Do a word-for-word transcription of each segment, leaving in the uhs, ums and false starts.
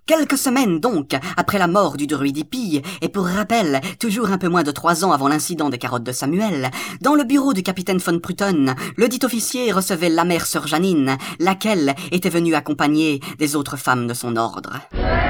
Quelques semaines donc, après la mort du druide Hippie, et pour rappel, toujours un peu moins de trois ans avant l'incident des carottes de Samuel, dans le bureau du capitaine von Pruten, le dit officier recevait la mère sœur Janine, laquelle était venue accompagner des autres femmes de son ordre.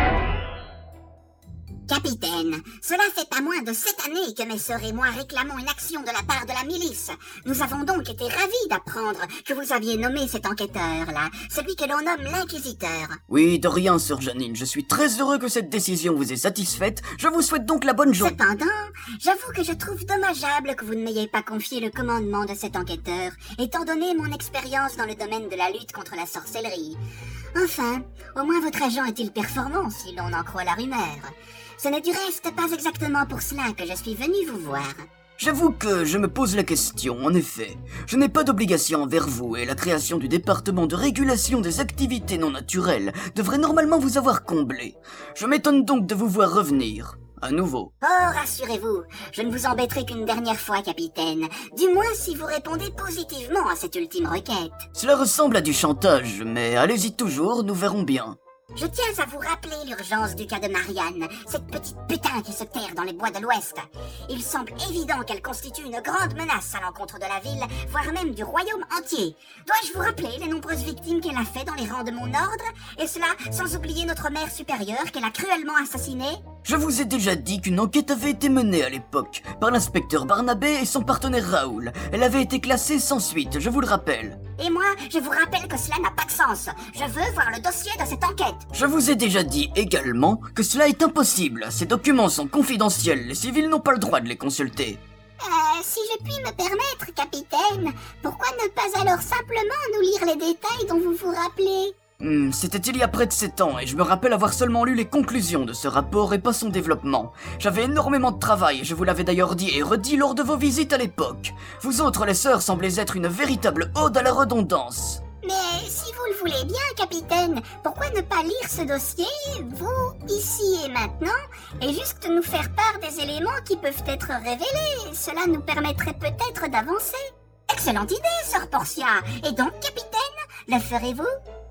Capitaine, cela fait pas moins de sept années que mes sœurs et moi réclamons une action de la part de la milice. Nous avons donc été ravis d'apprendre que vous aviez nommé cet enquêteur-là, celui que l'on nomme l'inquisiteur. Oui, de rien, sœur Janine, je suis très heureux que cette décision vous ait satisfaite. Je vous souhaite donc la bonne journée. Cependant, j'avoue que je trouve dommageable que vous ne m'ayez pas confié le commandement de cet enquêteur, étant donné mon expérience dans le domaine de la lutte contre la sorcellerie. Enfin, au moins votre agent est-il performant, si l'on en croit la rumeur. Ce n'est du reste pas exactement pour cela que je suis venu vous voir. J'avoue que je me pose la question, en effet. Je n'ai pas d'obligation envers vous et la création du département de régulation des activités non naturelles devrait normalement vous avoir comblé. Je m'étonne donc de vous voir revenir. À nouveau. Oh, rassurez-vous, je ne vous embêterai qu'une dernière fois, capitaine. Du moins si vous répondez positivement à cette ultime requête. Cela ressemble à du chantage, mais allez-y toujours, nous verrons bien. Je tiens à vous rappeler l'urgence du cas de Marianne, cette petite putain qui se terre dans les bois de l'Ouest. Il semble évident qu'elle constitue une grande menace à l'encontre de la ville, voire même du royaume entier. Dois-je vous rappeler les nombreuses victimes qu'elle a fait dans les rangs de mon ordre? Et cela sans oublier notre mère supérieure qu'elle a cruellement assassinée? Je vous ai déjà dit qu'une enquête avait été menée à l'époque, par l'inspecteur Barnabé et son partenaire Raoul. Elle avait été classée sans suite, je vous le rappelle. Et moi, je vous rappelle que cela n'a pas de sens. Je veux voir le dossier de cette enquête. Je vous ai déjà dit également que cela est impossible. Ces documents sont confidentiels, les civils n'ont pas le droit de les consulter. Euh, si je puis me permettre, capitaine, pourquoi ne pas alors simplement nous lire les détails dont vous vous rappelez? Hmm, c'était il y a près de sept ans et je me rappelle avoir seulement lu les conclusions de ce rapport et pas son développement. J'avais énormément de travail, je vous l'avais d'ailleurs dit et redit lors de vos visites à l'époque. Vous autres, les sœurs, semblez être une véritable ode à la redondance. Mais si vous le voulez bien, capitaine, pourquoi ne pas lire ce dossier, vous, ici et maintenant, et juste nous faire part des éléments qui peuvent être révélés? Cela nous permettrait peut-être d'avancer. Excellente idée, sœur Portia. Et donc, capitaine, le ferez-vous?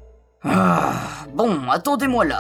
Ah, bon, attendez-moi là.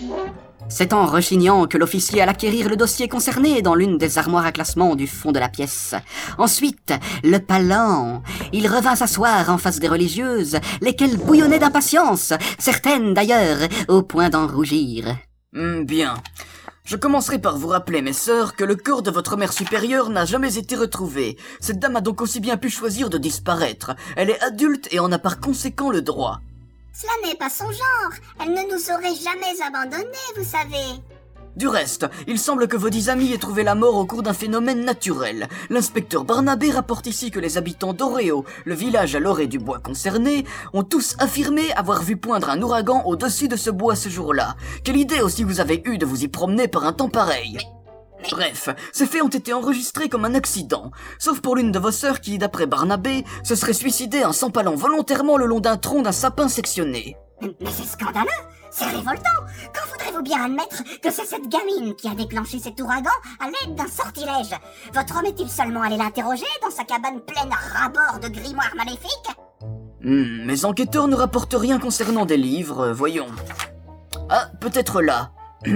C'est en rechignant que l'officier alla acquérir le dossier concerné dans l'une des armoires à classement du fond de la pièce. Ensuite, le pas lent, il revint s'asseoir en face des religieuses, lesquelles bouillonnaient d'impatience, certaines d'ailleurs au point d'en rougir. Hmm, bien. Je commencerai par vous rappeler, mes sœurs, que le corps de votre mère supérieure n'a jamais été retrouvé. Cette dame a donc aussi bien pu choisir de disparaître. Elle est adulte et en a par conséquent le droit. Cela n'est pas son genre. Elle ne nous aurait jamais abandonnés, vous savez. Du reste, il semble que vos dix amis aient trouvé la mort au cours d'un phénomène naturel. L'inspecteur Barnabé rapporte ici que les habitants d'Oreo, le village à l'orée du bois concerné, ont tous affirmé avoir vu poindre un ouragan au-dessus de ce bois ce jour-là. Quelle idée aussi vous avez eue de vous y promener par un temps pareil? Bref, ces faits ont été enregistrés comme un accident, sauf pour l'une de vos sœurs qui, d'après Barnabé, se serait suicidée en s'empalant volontairement le long d'un tronc d'un sapin sectionné. Mais c'est scandaleux, c'est révoltant. Quand voudrez-vous bien admettre que c'est cette gamine qui a déclenché cet ouragan à l'aide d'un sortilège? Votre homme est-il seulement allé l'interroger dans sa cabane pleine à ras-bord de grimoires maléfiques? Hmm, mes enquêteurs ne rapportent rien concernant des livres, voyons. Ah, peut-être là.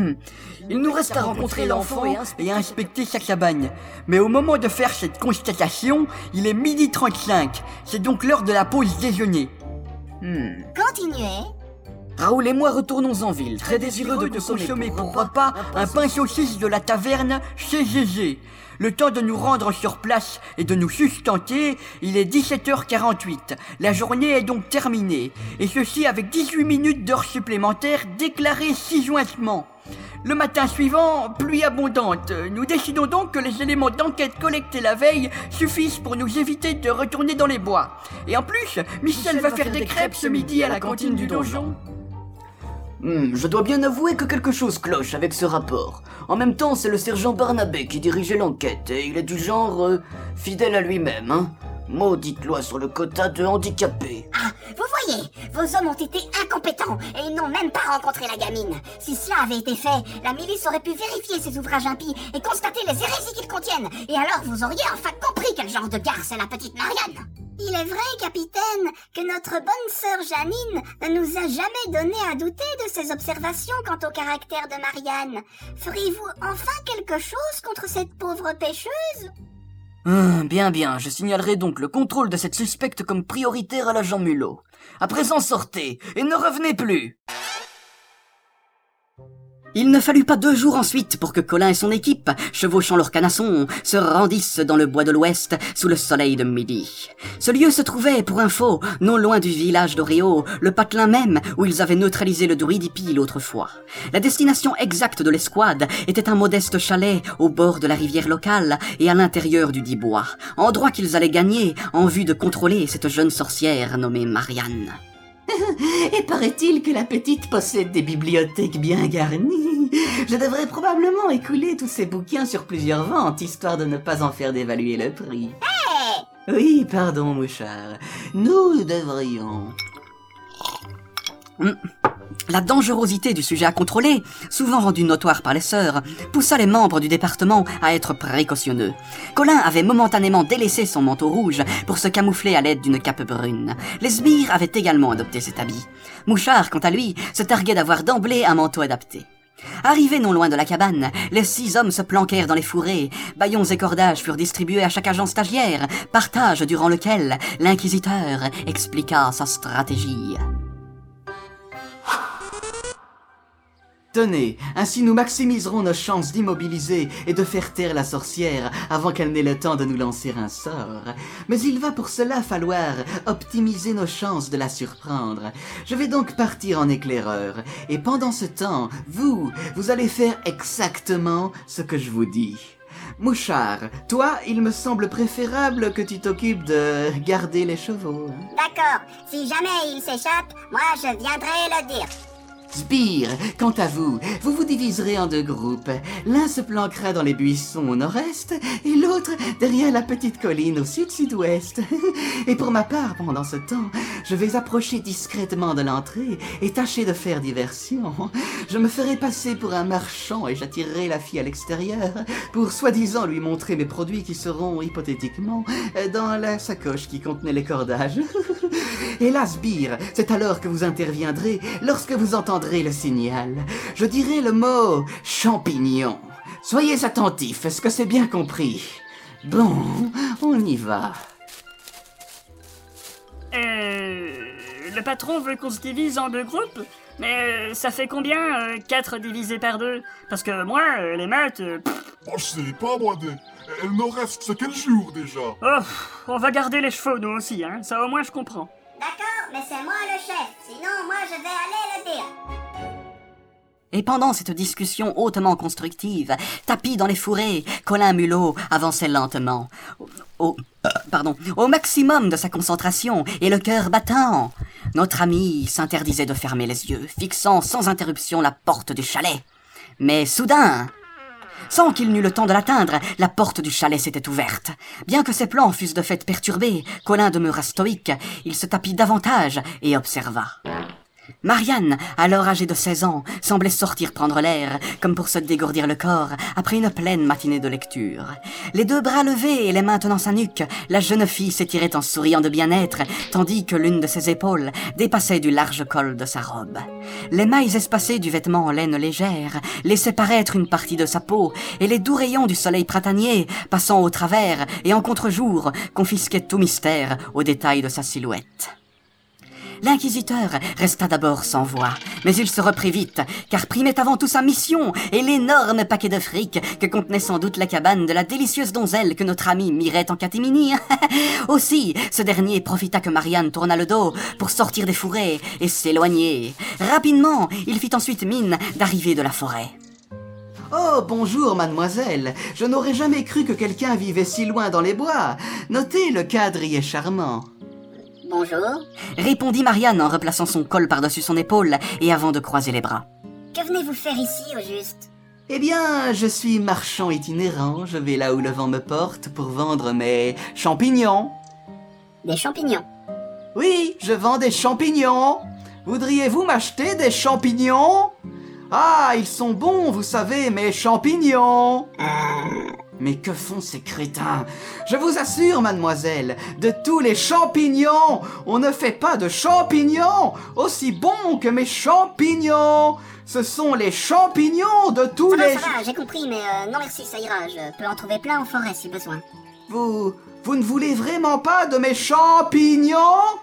Il nous reste à rencontrer l'enfant et à inspecter sa cabane. Mais au moment de faire cette constatation, il est midi trente-cinq. C'est donc l'heure de la pause déjeuner. Hmm. Continuez. Raoul et moi retournons en ville, très désireux de consommer pour repas un pain saucisse de la taverne chez Gégé. Le temps de nous rendre sur place et de nous sustenter, il est dix-sept heures quarante-huit. La journée est donc terminée, et ceci avec dix-huit minutes d'heures supplémentaires déclarées ci-jointement. Le matin suivant, pluie abondante. Nous décidons donc que les éléments d'enquête collectés la veille suffisent pour nous éviter de retourner dans les bois. Et en plus, Michel, Michel va, va faire, faire des crêpes ce midi à la cantine du donjon. Hmm, je dois bien avouer que quelque chose cloche avec ce rapport. En même temps, c'est le sergent Barnabé qui dirigeait l'enquête, et il est du genre euh, fidèle à lui-même, hein. Maudite loi sur le quota de handicapés. Ah, vous voyez, vos hommes ont été incompétents et ils n'ont même pas rencontré la gamine. Si cela avait été fait, la milice aurait pu vérifier ces ouvrages impies et constater les hérésies qu'ils contiennent. Et alors vous auriez enfin compris quel genre de garce est la petite Marianne. Il est vrai, capitaine, que notre bonne sœur Janine ne nous a jamais donné à douter de ses observations quant au caractère de Marianne. Feriez-vous enfin quelque chose contre cette pauvre pêcheuse ? Hum, bien, bien, je signalerai donc le contrôle de cette suspecte comme prioritaire à l'agent Mulot. À présent, sortez, et ne revenez plus. Il ne fallut pas deux jours ensuite pour que Colin et son équipe, chevauchant leurs canassons, se rendissent dans le bois de l'Ouest sous le soleil de midi. Ce lieu se trouvait, pour info, non loin du village d'Oréo, le patelin même où ils avaient neutralisé le druidipi l'autre fois. La destination exacte de l'escouade était un modeste chalet au bord de la rivière locale et à l'intérieur du dit bois, endroit qu'ils allaient gagner en vue de contrôler cette jeune sorcière nommée Marianne. Et paraît-il que la petite possède des bibliothèques bien garnies. Je devrais probablement écouler tous ces bouquins sur plusieurs ventes, histoire de ne pas en faire dévaluer le prix. Hey ! Oui, pardon, mouchard. Nous devrions... Hum. La dangerosité du sujet à contrôler, souvent rendue notoire par les sœurs, poussa les membres du département à être précautionneux. Colin avait momentanément délaissé son manteau rouge pour se camoufler à l'aide d'une cape brune. Les sbires avaient également adopté cet habit. Mouchard, quant à lui, se targuait d'avoir d'emblée un manteau adapté. Arrivés non loin de la cabane, les six hommes se planquèrent dans les fourrés, bâillons et cordages furent distribués à chaque agent stagiaire, partage durant lequel l'inquisiteur expliqua sa stratégie. Tenez, ainsi nous maximiserons nos chances d'immobiliser et de faire taire la sorcière avant qu'elle n'ait le temps de nous lancer un sort. Mais il va pour cela falloir optimiser nos chances de la surprendre. Je vais donc partir en éclaireur, et pendant ce temps, vous, vous allez faire exactement ce que je vous dis. Mouchard, toi, il me semble préférable que tu t'occupes de garder les chevaux. D'accord, si jamais il s'échappe, moi je viendrai le dire. Sbire, quant à vous, vous vous diviserez en deux groupes. L'un se planquera dans les buissons au nord-est et l'autre derrière la petite colline au sud-sud-ouest. Et pour ma part, pendant ce temps, je vais approcher discrètement de l'entrée et tâcher de faire diversion. Je me ferai passer pour un marchand et j'attirerai la fille à l'extérieur pour soi-disant lui montrer mes produits qui seront, hypothétiquement, dans la sacoche qui contenait les cordages. Et là, Sbire, c'est alors que vous interviendrez lorsque vous entendrez le signal. Je dirai le mot « champignon ». Soyez attentifs, est-ce que c'est bien compris? Bon, on y va. Euh... Le patron veut qu'on se divise en deux groupes? Mais euh, ça fait combien, euh, quatre divisé par deux? Parce que moi, euh, les maths... Euh, oh, je sais pas, moi, des... elle ne reste que quel jour, déjà? Oh, on va garder les chevaux, nous aussi, hein. Ça, au moins, je comprends. D'accord, mais c'est moi le chef, sinon moi je vais aller le dire. Et pendant cette discussion hautement constructive, tapis dans les fourrés, Colin Mulot avançait lentement, au, au, pardon, au maximum de sa concentration et le cœur battant. Notre ami s'interdisait de fermer les yeux, fixant sans interruption la porte du chalet. Mais soudain, sans qu'il n'eût le temps de l'atteindre, la porte du chalet s'était ouverte. Bien que ses plans fussent de fait perturbés, Colin demeura stoïque. Il se tapit davantage et observa. Marianne, alors âgée de seize ans, semblait sortir prendre l'air, comme pour se dégourdir le corps, après une pleine matinée de lecture. Les deux bras levés et les mains tenant sa nuque, la jeune fille s'étirait en souriant de bien-être, tandis que l'une de ses épaules dépassait du large col de sa robe. Les mailles espacées du vêtement en laine légère laissaient paraître une partie de sa peau, et les doux rayons du soleil printanier, passant au travers et en contre-jour, confisquaient tout mystère aux détails de sa silhouette. L'inquisiteur resta d'abord sans voix, mais il se reprit vite, car primait avant tout sa mission et l'énorme paquet de fric que contenait sans doute la cabane de la délicieuse donzelle que notre ami mirait en catimini. Aussi, ce dernier profita que Marianne tourna le dos pour sortir des fourrés et s'éloigner. Rapidement, il fit ensuite mine d'arriver de la forêt. Oh, bonjour, mademoiselle. Je n'aurais jamais cru que quelqu'un vivait si loin dans les bois. Notez, le cadre y est charmant. Bonjour. Répondit Marianne en replaçant son col par-dessus son épaule et avant de croiser les bras. Que venez-vous faire ici, au juste? Eh bien, je suis marchand itinérant. Je vais là où le vent me porte pour vendre mes champignons. Des champignons? Oui, je vends des champignons. Voudriez-vous m'acheter des champignons? Ah, ils sont bons, vous savez, mes champignons. Euh... Mais que font ces crétins? Je vous assure, mademoiselle, de tous les champignons, on ne fait pas de champignons aussi bons que mes champignons. Ce sont les champignons de tous Ça va, les... ça va, j'ai compris, mais euh, non merci, ça ira. Je peux en trouver plein en forêt si besoin. Vous... vous ne voulez vraiment pas de mes champignons?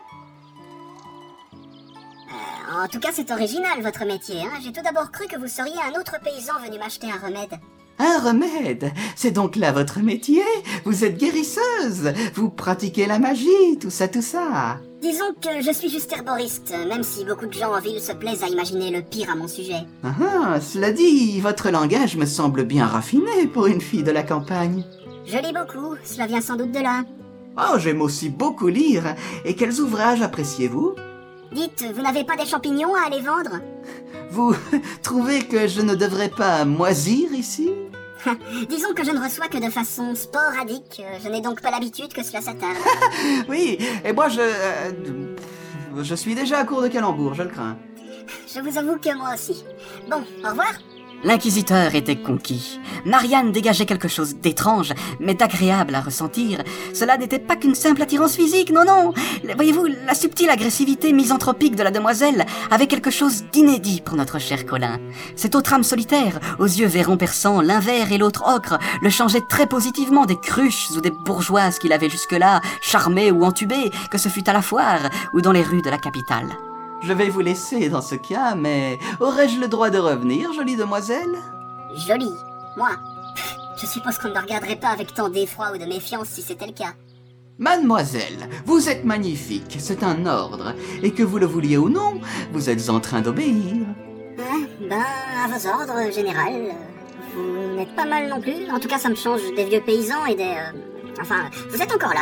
En tout cas, c'est original, votre métier. Hein. J'ai tout d'abord cru que vous seriez un autre paysan venu m'acheter un remède. Un remède? C'est donc là votre métier? Vous êtes guérisseuse? Vous pratiquez la magie, tout ça, tout ça? Disons que je suis juste herboriste, même si beaucoup de gens en ville se plaisent à imaginer le pire à mon sujet. Ah, ah, cela dit, votre langage me semble bien raffiné pour une fille de la campagne. Je lis beaucoup, cela vient sans doute de là. Oh, j'aime aussi beaucoup lire. Et quels ouvrages appréciez-vous? Dites, vous n'avez pas des champignons à aller vendre? Vous trouvez que je ne devrais pas moisir ici? Disons que je ne reçois que de façon sporadique. Je n'ai donc pas l'habitude que cela s'attarde. Oui, et moi je... euh, je suis déjà à court de calembours, je le crains. Je vous avoue que moi aussi. Bon, au revoir. L'inquisiteur était conquis. Marianne dégageait quelque chose d'étrange, mais d'agréable à ressentir. Cela n'était pas qu'une simple attirance physique, non, non. Voyez-vous, la subtile agressivité misanthropique de la demoiselle avait quelque chose d'inédit pour notre cher Colin. Cette autre âme solitaire, aux yeux verrons perçants, l'un vert et l'autre ocre, le changeait très positivement des cruches ou des bourgeoises qu'il avait jusque-là charmées ou entubées, que ce fût à la foire ou dans les rues de la capitale. Je vais vous laisser dans ce cas, mais aurais-je le droit de revenir, jolie demoiselle? Jolie. Moi. Je suppose qu'on ne me regarderait pas avec tant d'effroi ou de méfiance si c'était le cas. Mademoiselle, vous êtes magnifique, c'est un ordre, et que vous le vouliez ou non, vous êtes en train d'obéir. Hein, ben, à vos ordres, général. Vous n'êtes pas mal non plus. En tout cas, ça me change des vieux paysans et des... Euh... Enfin, vous êtes encore là.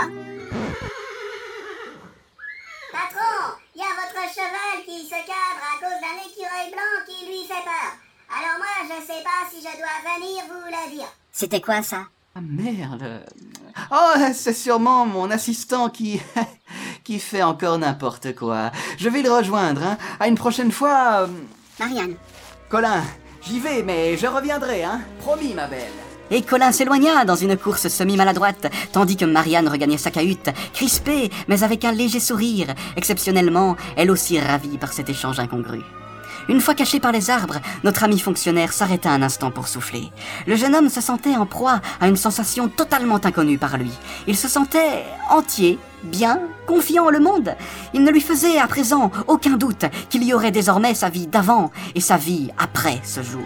Patron, il y a votre cheval qui se cabre à cause d'un écureuil blanc qui lui fait peur. Alors moi, je sais pas si je dois venir vous le dire. C'était quoi ça? Ah merde. Oh, c'est sûrement mon assistant qui... qui fait encore n'importe quoi. Je vais le rejoindre, hein. À une prochaine fois... Marianne. Colin, j'y vais, mais je reviendrai, hein. Promis, ma belle. Et Colin s'éloigna dans une course semi-maladroite, tandis que Marianne regagnait sa cahute, crispée, mais avec un léger sourire, exceptionnellement, elle aussi ravie par cet échange incongru. Une fois caché par les arbres, notre ami fonctionnaire s'arrêta un instant pour souffler. Le jeune homme se sentait en proie à une sensation totalement inconnue par lui. Il se sentait entier, bien, confiant en le monde. Il ne lui faisait à présent aucun doute qu'il y aurait désormais sa vie d'avant et sa vie après ce jour.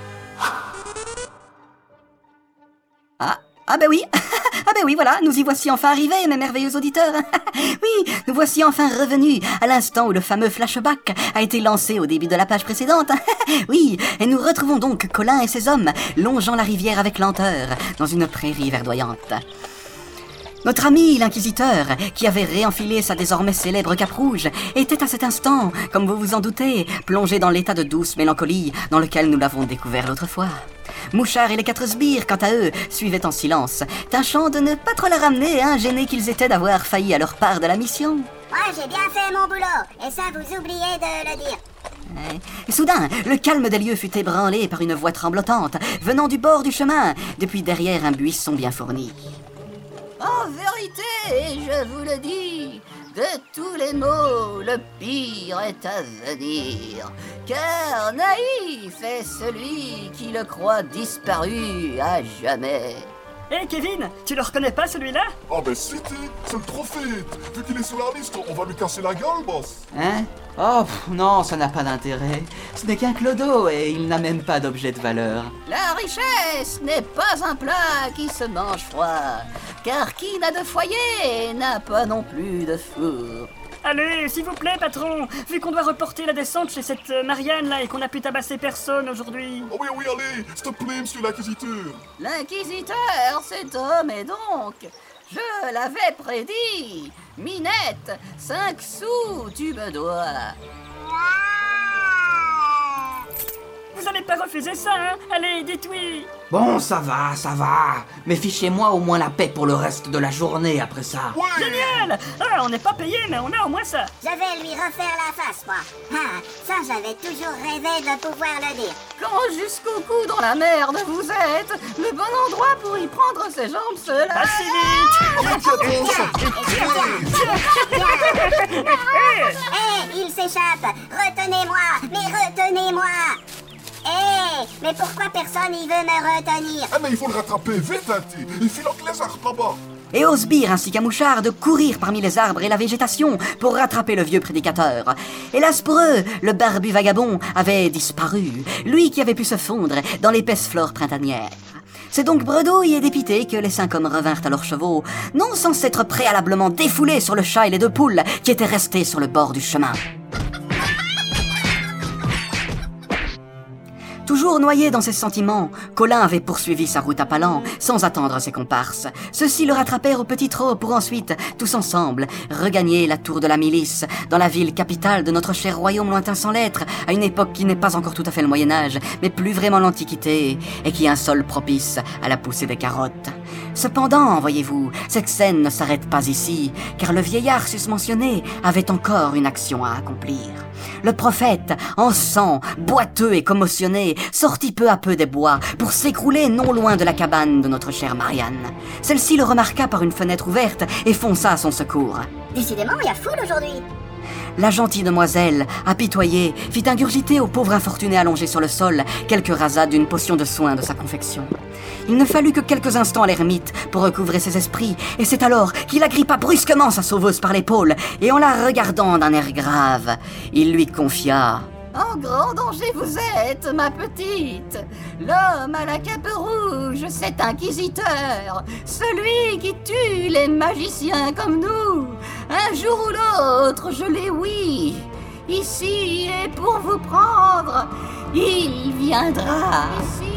Ah, ah ben oui, ah ben oui, voilà, nous y voici enfin arrivés, mes merveilleux auditeurs. Oui, nous voici enfin revenus à l'instant où le fameux flashback a été lancé au début de la page précédente. Oui, et nous retrouvons donc Colin et ses hommes longeant la rivière avec lenteur dans une prairie verdoyante. Notre ami l'inquisiteur, qui avait réenfilé sa désormais célèbre cape rouge, était à cet instant, comme vous vous en doutez, plongé dans l'état de douce mélancolie dans lequel nous l'avons découvert l'autre fois. Mouchard et les quatre sbires, quant à eux, suivaient en silence, tâchant de ne pas trop la ramener, hein, gênés qu'ils étaient d'avoir failli à leur part de la mission. Moi, j'ai bien fait mon boulot, et ça, vous oubliez de le dire. Et soudain, le calme des lieux fut ébranlé par une voix tremblotante, venant du bord du chemin, depuis derrière un buisson bien fourni. En vérité, je vous le dis, de tous les maux, le pire est à venir. Car naïf est celui qui le croit disparu à jamais. Hé hey Kevin, tu le reconnais pas celui-là? Ah ben si t'es, c'est le trophée. Vu qu'il est sur la liste, on va lui casser la gueule, boss. Hein? Oh, pff, non, ça n'a pas d'intérêt. Ce n'est qu'un clodo et il n'a même pas d'objet de valeur. La richesse n'est pas un plat qui se mange froid. Car qui n'a de foyer n'a pas non plus de four. Allez, s'il vous plaît, patron, vu qu'on doit reporter la descente chez cette euh, Marianne-là et qu'on a pu tabasser personne aujourd'hui. Oh oui, oui, allez, s'il te plaît, monsieur l'inquisiteur. L'inquisiteur, cet homme est donc... Je l'avais prédit. Minette, cinq sous, tu me dois. vous allez pas refuser ça, hein? Allez, dites oui. Bon, ça va, ça va. Mais fichez-moi au moins la paix pour le reste de la journée après ça. Génial. Ah, on n'est pas payé, mais on a au moins ça. Je vais lui refaire la face, moi. Ah, ça, j'avais toujours rêvé de pouvoir le dire. Quand jusqu'au cou dans la merde vous êtes, le bon endroit pour y prendre ses jambes, c'est là. Pas si vite. Hé, il s'échappe. Retenez-moi, mais retenez-moi. Hé, mais pourquoi personne y veut me retenir? Ah mais il faut le rattraper vite, Anti. Il file entre les arbres là-bas. Et Osbir ainsi qu'un mouchard de courir parmi les arbres et la végétation pour rattraper le vieux prédicateur. Hélas pour eux, le barbu vagabond avait disparu, lui qui avait pu se fondre dans l'épaisse flore printanière. C'est donc bredouille et dépité que les cinq hommes revinrent à leurs chevaux, non sans s'être préalablement défoulés sur le chat et les deux poules qui étaient restés sur le bord du chemin. Toujours noyé dans ses sentiments, Colin avait poursuivi sa route à Palan, sans attendre ses comparses. Ceux-ci le rattrapèrent au petit trot pour ensuite, tous ensemble, regagner la tour de la milice, dans la ville capitale de notre cher royaume lointain sans lettres, à une époque qui n'est pas encore tout à fait le Moyen-Âge, mais plus vraiment l'Antiquité, et qui est un sol propice à la poussée des carottes. Cependant, voyez-vous, cette scène ne s'arrête pas ici, car le vieillard susmentionné avait encore une action à accomplir. Le prophète, en sang, boiteux et commotionné, sortit peu à peu des bois pour s'écrouler non loin de la cabane de notre chère Marianne. Celle-ci le remarqua par une fenêtre ouverte et fonça à son secours. Décidément, il y a foule aujourd'hui. La gentille demoiselle, apitoyée, fit ingurgiter au pauvre infortuné allongé sur le sol quelques rasades d'une potion de soin de sa confection. Il ne fallut que quelques instants à l'ermite pour recouvrer ses esprits, et c'est alors qu'il agrippa brusquement sa sauveuse par l'épaule, et en la regardant d'un air grave, il lui confia... En grand danger vous êtes, ma petite. L'homme à la cape rouge, cet inquisiteur, celui qui tue les magiciens comme nous. Un jour ou l'autre, je l'ai oui. Ici, il est pour vous prendre. Il viendra. Ici.